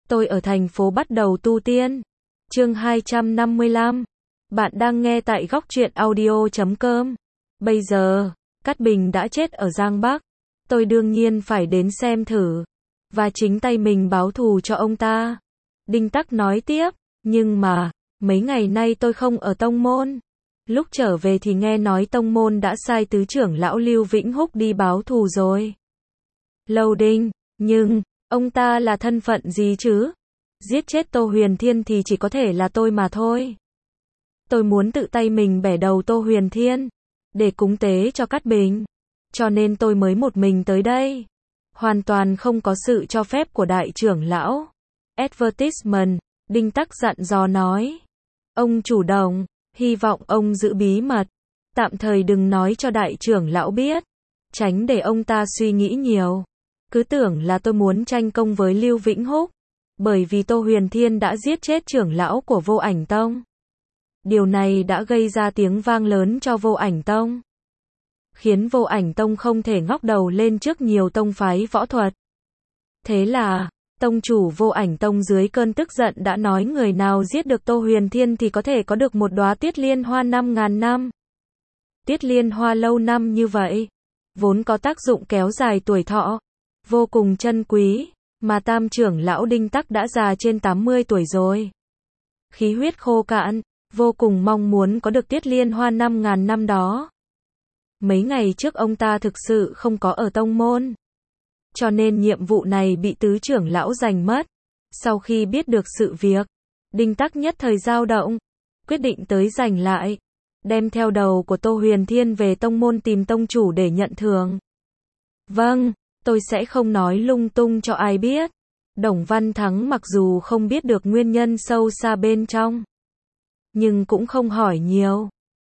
Tôi ở thành phố bắt đầu tu tiên. Chương 255. Bạn đang nghe tại góc truyện audio.com. Bây giờ, Cát Bình đã chết ở Giang Bắc. Tôi đương nhiên phải đến xem thử. Và chính tay mình báo thù cho ông ta. Đinh Tắc nói tiếp. Nhưng mà, mấy ngày nay tôi không ở tông môn. Lúc trở về thì nghe nói tông môn đã sai tứ trưởng lão Lưu Vĩnh Húc đi báo thù rồi. Lâu Đinh, nhưng, ông ta là thân phận gì chứ? Giết chết Tô Huyền Thiên thì chỉ có thể là tôi mà thôi. Tôi muốn tự tay mình bẻ đầu Tô Huyền Thiên, để cúng tế cho Cát Bình. Cho nên tôi mới một mình tới đây. Hoàn toàn không có sự cho phép của đại trưởng lão. Advertisement, Đinh Tắc dặn dò nói. Ông chủ động, hy vọng ông giữ bí mật. Tạm thời đừng nói cho đại trưởng lão biết. Tránh để ông ta suy nghĩ nhiều. Cứ tưởng là tôi muốn tranh công với Lưu Vĩnh Húc. Bởi vì Tô Huyền Thiên đã giết chết trưởng lão của Vô Ảnh Tông. Điều này đã gây ra tiếng vang lớn cho Vô Ảnh Tông. Khiến Vô Ảnh Tông không thể ngóc đầu lên trước nhiều tông phái võ thuật. Thế là, tông chủ Vô Ảnh Tông dưới cơn tức giận đã nói người nào giết được Tô Huyền Thiên thì có thể có được một đóa Tiết Liên Hoa 5.000 năm. Tiết Liên Hoa lâu năm như vậy, vốn có tác dụng kéo dài tuổi thọ, vô cùng chân quý, mà tam trưởng lão Đinh Tắc đã già trên 80 tuổi rồi. Khí huyết khô cạn, vô cùng mong muốn có được Tiết Liên Hoa 5.000 năm đó. Mấy ngày trước ông ta thực sự không có ở tông môn. Cho nên nhiệm vụ này bị tứ trưởng lão giành mất. Sau khi biết được sự việc, Đinh Tắc nhất thời dao động, quyết định tới giành lại. Đem theo đầu của Tô Huyền Thiên về tông môn tìm tông chủ để nhận thưởng. Vâng, tôi sẽ không nói lung tung cho ai biết. Đồng Văn Thắng mặc dù không biết được nguyên nhân sâu xa bên trong, nhưng cũng không hỏi nhiều.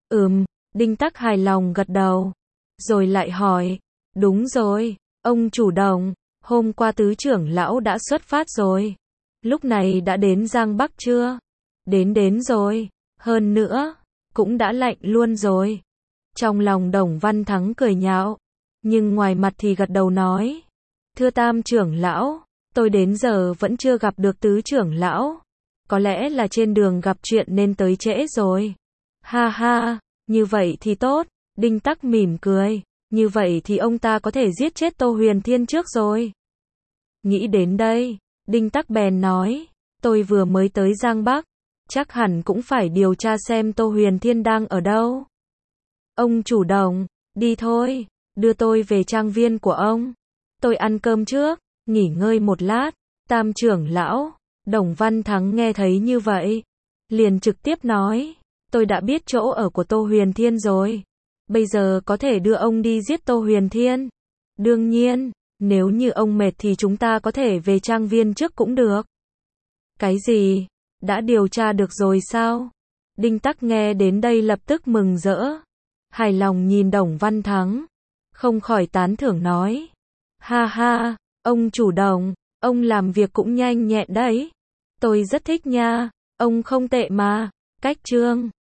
Đinh Tắc hài lòng gật đầu. Rồi lại hỏi, đúng rồi, ông chủ động, hôm qua tứ trưởng lão đã xuất phát rồi. Lúc này đã đến Giang Bắc chưa? Đến rồi, hơn nữa, cũng đã lạnh luôn rồi. Trong lòng Đồng Văn Thắng cười nhạo, nhưng ngoài mặt thì gật đầu nói. Thưa tam trưởng lão, tôi đến giờ vẫn chưa gặp được tứ trưởng lão. Có lẽ là trên đường gặp chuyện nên tới trễ rồi. Ha ha, như vậy thì tốt. Đinh Tắc mỉm cười. Như vậy thì ông ta có thể giết chết Tô Huyền Thiên trước rồi. Nghĩ đến đây, Đinh Tắc bèn nói. Tôi vừa mới tới Giang Bắc, chắc hẳn cũng phải điều tra xem Tô Huyền Thiên đang ở đâu. Ông chủ động, đi thôi, đưa tôi về trang viên của ông. Tôi ăn cơm trước, nghỉ ngơi một lát. Tam trưởng lão, Đồng Văn Thắng nghe thấy như vậy, liền trực tiếp nói. Tôi đã biết chỗ ở của Tô Huyền Thiên rồi. Bây giờ có thể đưa ông đi giết Tô Huyền Thiên. Đương nhiên, nếu như ông mệt thì chúng ta có thể về trang viên trước cũng được. Cái gì? Đã điều tra được rồi sao? Đinh Tắc nghe đến đây lập tức mừng rỡ. Hài lòng nhìn Đồng Văn Thắng. Không khỏi tán thưởng nói. Ha ha, ông chủ động, ông làm việc cũng nhanh nhẹn đấy. Tôi rất thích nha, ông không tệ mà. Cách chương